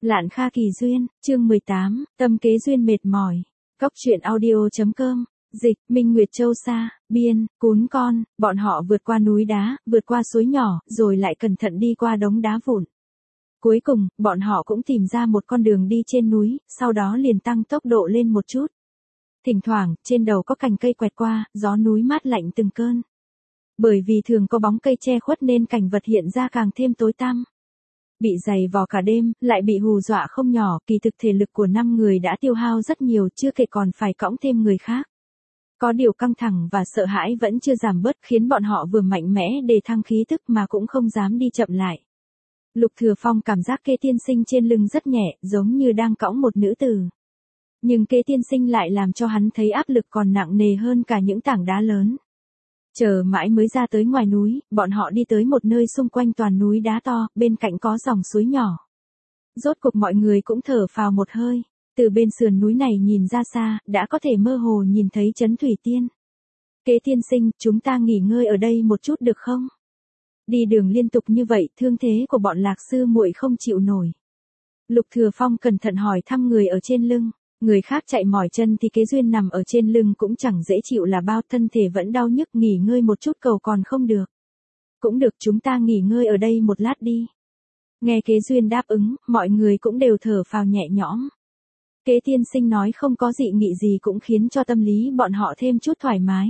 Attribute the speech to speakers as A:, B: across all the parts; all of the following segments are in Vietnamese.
A: Lạn Kha Kỳ Duyên, chương 18, tâm kế duyên mệt mỏi. Cốc truyện audio.com, dịch, Minh Nguyệt Châu Sa, biên, Cún Con, bọn họ vượt qua núi đá, vượt qua suối nhỏ, rồi lại cẩn thận đi qua đống đá vụn. Cuối cùng, bọn họ cũng tìm ra một con đường đi trên núi, sau đó liền tăng tốc độ lên một chút. Thỉnh thoảng, trên đầu có cành cây quẹt qua, gió núi mát lạnh từng cơn. Bởi vì thường có bóng cây che khuất nên cảnh vật hiện ra càng thêm tối tăm. Bị giày vò cả đêm, lại bị hù dọa không nhỏ, kỳ thực thể lực của 5 người đã tiêu hao rất nhiều, chưa kể còn phải cõng thêm người khác. Có điều căng thẳng và sợ hãi vẫn chưa giảm bớt, khiến bọn họ vừa mạnh mẽ đề thăng khí tức mà cũng không dám đi chậm lại. Lục Thừa Phong cảm giác Kế Tiên Sinh trên lưng rất nhẹ, giống như đang cõng một nữ tử. Nhưng Kế Tiên Sinh lại làm cho hắn thấy áp lực còn nặng nề hơn cả những tảng đá lớn. Chờ mãi mới ra tới ngoài núi, bọn họ đi tới một nơi xung quanh toàn núi đá to, bên cạnh có dòng suối nhỏ. Rốt cuộc mọi người cũng thở phào một hơi, từ bên sườn núi này nhìn ra xa, đã có thể mơ hồ nhìn thấy Trấn Thủy Tiên. Kế Tiên Sinh, chúng ta nghỉ ngơi ở đây một chút được không? Đi đường liên tục như vậy, thương thế của bọn Lạc sư muội không chịu nổi. Lục Thừa Phong cẩn thận hỏi thăm người ở trên lưng. Người khác chạy mỏi chân thì Kế Duyên nằm ở trên lưng cũng chẳng dễ chịu là bao, thân thể vẫn đau nhức, nghỉ ngơi một chút cầu còn không được. Cũng được, chúng ta nghỉ ngơi ở đây một lát đi. Nghe Kế Duyên đáp ứng, mọi người cũng đều thở phào nhẹ nhõm. Kế Tiên Sinh nói không có dị nghị gì cũng khiến cho tâm lý bọn họ thêm chút thoải mái.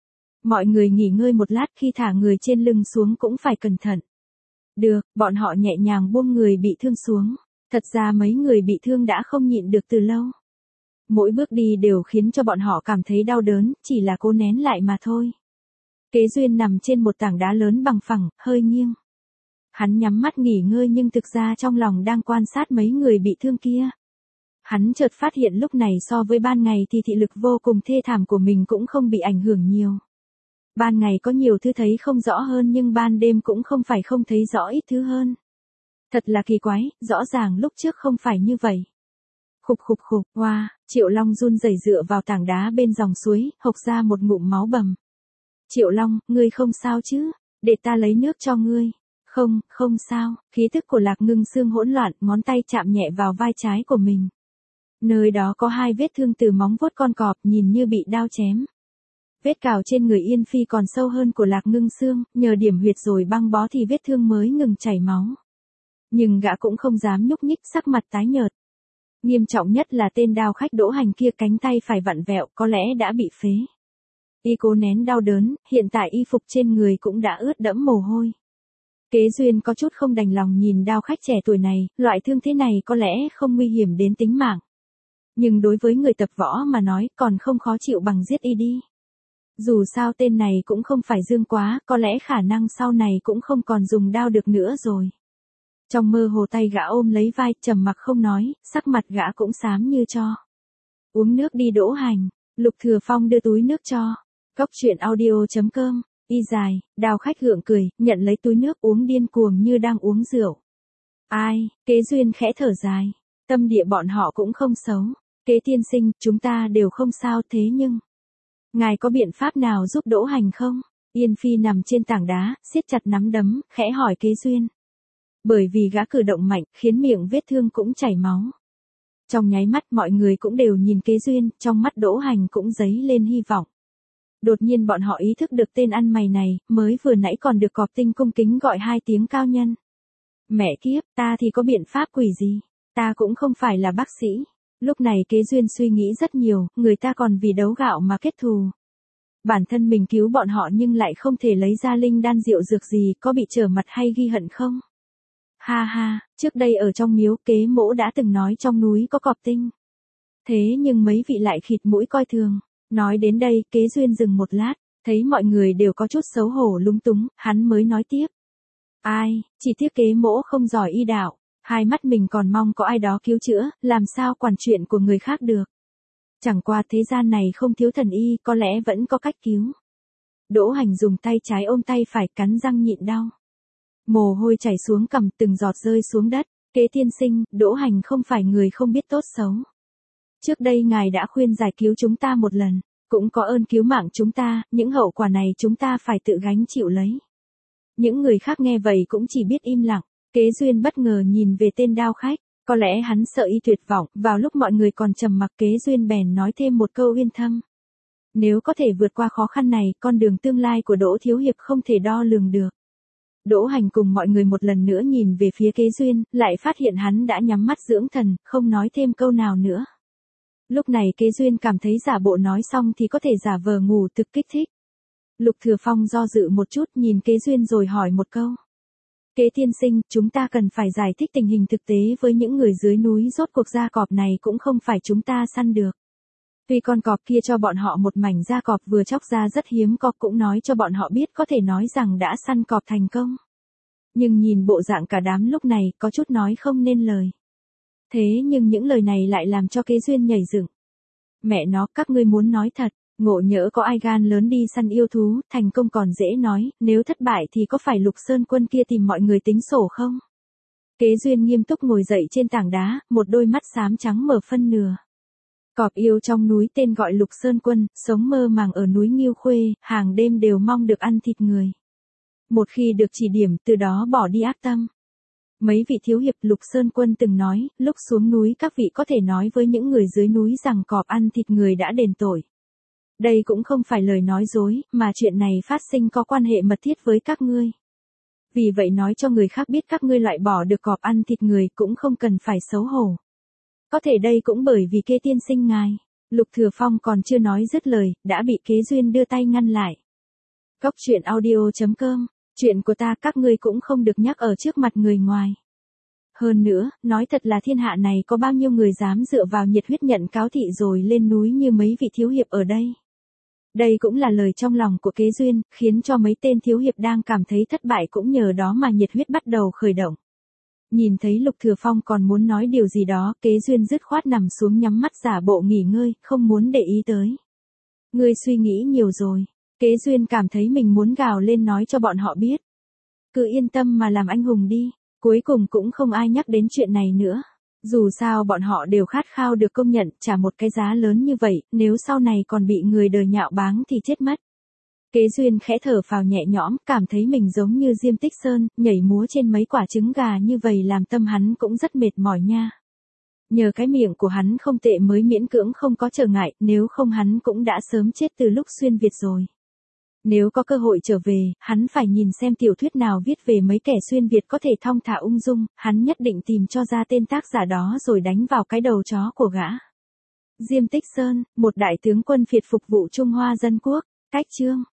A: Mọi người nghỉ ngơi một lát, khi thả người trên lưng xuống cũng phải cẩn thận. Được, bọn họ nhẹ nhàng buông người bị thương xuống. Thật ra mấy người bị thương đã không nhịn được từ lâu. Mỗi bước đi đều khiến cho bọn họ cảm thấy đau đớn, chỉ là cố nén lại mà thôi. Kế Duyên nằm trên một tảng đá lớn bằng phẳng, hơi nghiêng. Hắn nhắm mắt nghỉ ngơi nhưng thực ra trong lòng đang quan sát mấy người bị thương kia. Hắn chợt phát hiện lúc này so với ban ngày thì thị lực vô cùng thê thảm của mình cũng không bị ảnh hưởng nhiều. Ban ngày có nhiều thứ thấy không rõ hơn nhưng ban đêm cũng không phải không thấy rõ ít thứ hơn. Thật là kỳ quái, rõ ràng lúc trước không phải như vậy. Khục khục khục, hoa, Triệu Long run rẩy dựa vào tảng đá bên dòng suối, hộc ra một ngụm máu bầm. Triệu Long, ngươi không sao chứ? Để ta lấy nước cho ngươi. Không, không sao, khí tức của Lạc Ngưng Sương hỗn loạn, ngón tay chạm nhẹ vào vai trái của mình. Nơi đó có 2 vết thương từ móng vuốt con cọp, nhìn như bị đao chém. Vết cào trên người Yên Phi còn sâu hơn của Lạc Ngưng Sương, nhờ điểm huyệt rồi băng bó thì vết thương mới ngừng chảy máu. Nhưng gã cũng không dám nhúc nhích, sắc mặt tái nhợt. Nghiêm trọng nhất là tên đao khách Đỗ Hành kia cánh tay phải vặn vẹo, có lẽ đã bị phế. Y cố nén đau đớn, hiện tại y phục trên người cũng đã ướt đẫm mồ hôi. Kế Duyên có chút không đành lòng nhìn đao khách trẻ tuổi này, loại thương thế này có lẽ không nguy hiểm đến tính mạng. Nhưng đối với người tập võ mà nói còn không khó chịu bằng giết y đi. Dù sao tên này cũng không phải dương quá, có lẽ khả năng sau này cũng không còn dùng đao được nữa rồi. Trong mơ hồ tay gã ôm lấy vai, trầm mặc không nói, sắc mặt gã cũng xám như tro. Uống nước đi Đỗ Hành, Lục Thừa Phong đưa túi nước cho. Cốc truyện audio.com, y dài, đao khách gượng cười, nhận lấy túi nước uống điên cuồng như đang uống rượu. Ai, Kế Duyên khẽ thở dài, tâm địa bọn họ cũng không xấu. Kế Tiên Sinh, chúng ta đều không sao thế nhưng. Ngài có biện pháp nào giúp Đỗ Hành không? Yên Phi nằm trên tảng đá, siết chặt nắm đấm, khẽ hỏi Kế Duyên. Bởi vì gã cử động mạnh, khiến miệng vết thương cũng chảy máu. Trong nháy mắt mọi người cũng đều nhìn Kế Duyên, trong mắt Đỗ Hành cũng dấy lên hy vọng. Đột nhiên bọn họ ý thức được tên ăn mày này, mới vừa nãy còn được Cọp Tinh cung kính gọi 2 tiếng cao nhân. Mẹ kiếp, ta thì có biện pháp quỷ gì? Ta cũng không phải là bác sĩ. Lúc này Kế Duyên suy nghĩ rất nhiều, người ta còn vì đấu gạo mà kết thù. Bản thân mình cứu bọn họ nhưng lại không thể lấy ra linh đan rượu dược gì, có bị trở mặt hay ghi hận không? Ha ha, trước đây ở trong miếu Kế Mỗ đã từng nói trong núi có Cọp Tinh. Thế nhưng mấy vị lại khịt mũi coi thường. Nói đến đây, Kế Duyên dừng một lát, thấy mọi người đều có chút xấu hổ lúng túng, hắn mới nói tiếp. Ai, chỉ tiếc Kế Mỗ không giỏi y đạo, 2 mắt mình còn mong có ai đó cứu chữa, làm sao quản chuyện của người khác được. Chẳng qua thế gian này không thiếu thần y, có lẽ vẫn có cách cứu. Đỗ Hành dùng tay trái ôm tay phải, cắn răng nhịn đau. Mồ hôi chảy xuống cằm, từng giọt rơi xuống đất. Kế Tiên Sinh, Đỗ Hành không phải người không biết tốt xấu. Trước đây ngài đã khuyên giải cứu chúng ta một lần, cũng có ơn cứu mạng chúng ta, những hậu quả này chúng ta phải tự gánh chịu lấy. Những người khác nghe vậy cũng chỉ biết im lặng. Kế Duyên bất ngờ nhìn về tên đao khách. Có lẽ hắn sợ y tuyệt vọng, vào lúc mọi người còn trầm mặc Kế Duyên bèn nói thêm một câu uyên thâm. Nếu có thể vượt qua khó khăn này, con đường tương lai của Đỗ Thiếu Hiệp không thể đo lường được. Đỗ Hành cùng mọi người một lần nữa nhìn về phía Kế Duyên, lại phát hiện hắn đã nhắm mắt dưỡng thần, không nói thêm câu nào nữa. Lúc này Kế Duyên cảm thấy giả bộ nói xong thì có thể giả vờ ngủ thực kích thích. Lục Thừa Phong do dự một chút nhìn Kế Duyên rồi hỏi một câu. Kế tiên sinh, chúng ta cần phải giải thích tình hình thực tế với những người dưới núi, rốt cuộc da cọp này cũng không phải chúng ta săn được. Tuy con cọp kia cho bọn họ một mảnh da cọp vừa chóc ra rất hiếm có, cũng nói cho bọn họ biết có thể nói rằng đã săn cọp thành công. Nhưng nhìn bộ dạng cả đám lúc này có chút nói không nên lời. Thế nhưng những lời này lại làm cho Kế Duyên nhảy dựng. Mẹ nó, các ngươi muốn nói thật, ngộ nhỡ có ai gan lớn đi săn yêu thú, thành công còn dễ nói, nếu thất bại thì có phải Lục Sơn Quân kia tìm mọi người tính sổ không? Kế Duyên nghiêm túc ngồi dậy trên tảng đá, một đôi mắt xám trắng mở phân nửa. Cọp yêu trong núi tên gọi Lục Sơn Quân, sống mơ màng ở núi Nghiêu Khuê, hàng đêm đều mong được ăn thịt người. Một khi được chỉ điểm, từ đó bỏ đi ác tâm. Mấy vị thiếu hiệp, Lục Sơn Quân từng nói, lúc xuống núi các vị có thể nói với những người dưới núi rằng cọp ăn thịt người đã đền tội. Đây cũng không phải lời nói dối, mà chuyện này phát sinh có quan hệ mật thiết với các ngươi. Vì vậy nói cho người khác biết các ngươi loại bỏ được cọp ăn thịt người cũng không cần phải xấu hổ. Có thể đây cũng bởi vì Kế tiên sinh ngài. Lục Thừa Phong còn chưa nói dứt lời, đã bị Kế Duyên đưa tay ngăn lại. Cốc truyện audio.com, chuyện của ta các ngươi cũng không được nhắc ở trước mặt người ngoài. Hơn nữa, nói thật là thiên hạ này có bao nhiêu người dám dựa vào nhiệt huyết nhận cáo thị rồi lên núi như mấy vị thiếu hiệp ở đây. Đây cũng là lời trong lòng của Kế Duyên, khiến cho mấy tên thiếu hiệp đang cảm thấy thất bại cũng nhờ đó mà nhiệt huyết bắt đầu khởi động. Nhìn thấy Lục Thừa Phong còn muốn nói điều gì đó, Kế Duyên dứt khoát nằm xuống nhắm mắt giả bộ nghỉ ngơi, không muốn để ý tới. Ngươi suy nghĩ nhiều rồi. Kế Duyên cảm thấy mình muốn gào lên nói cho bọn họ biết. Cứ yên tâm mà làm anh hùng đi. Cuối cùng cũng không ai nhắc đến chuyện này nữa. Dù sao bọn họ đều khát khao được công nhận, trả một cái giá lớn như vậy, nếu sau này còn bị người đời nhạo báng thì chết mất. Kế Duyên khẽ thở phào nhẹ nhõm, cảm thấy mình giống như Diêm Tích Sơn, nhảy múa trên mấy quả trứng gà như vậy làm tâm hắn cũng rất mệt mỏi nha. Nhờ cái miệng của hắn không tệ mới miễn cưỡng không có trở ngại, nếu không hắn cũng đã sớm chết từ lúc xuyên Việt rồi. Nếu có cơ hội trở về, hắn phải nhìn xem tiểu thuyết nào viết về mấy kẻ xuyên Việt có thể thong thả ung dung, hắn nhất định tìm cho ra tên tác giả đó rồi đánh vào cái đầu chó của gã. Diêm Tích Sơn, một đại tướng quân Việt phục vụ Trung Hoa Dân Quốc, cách chương.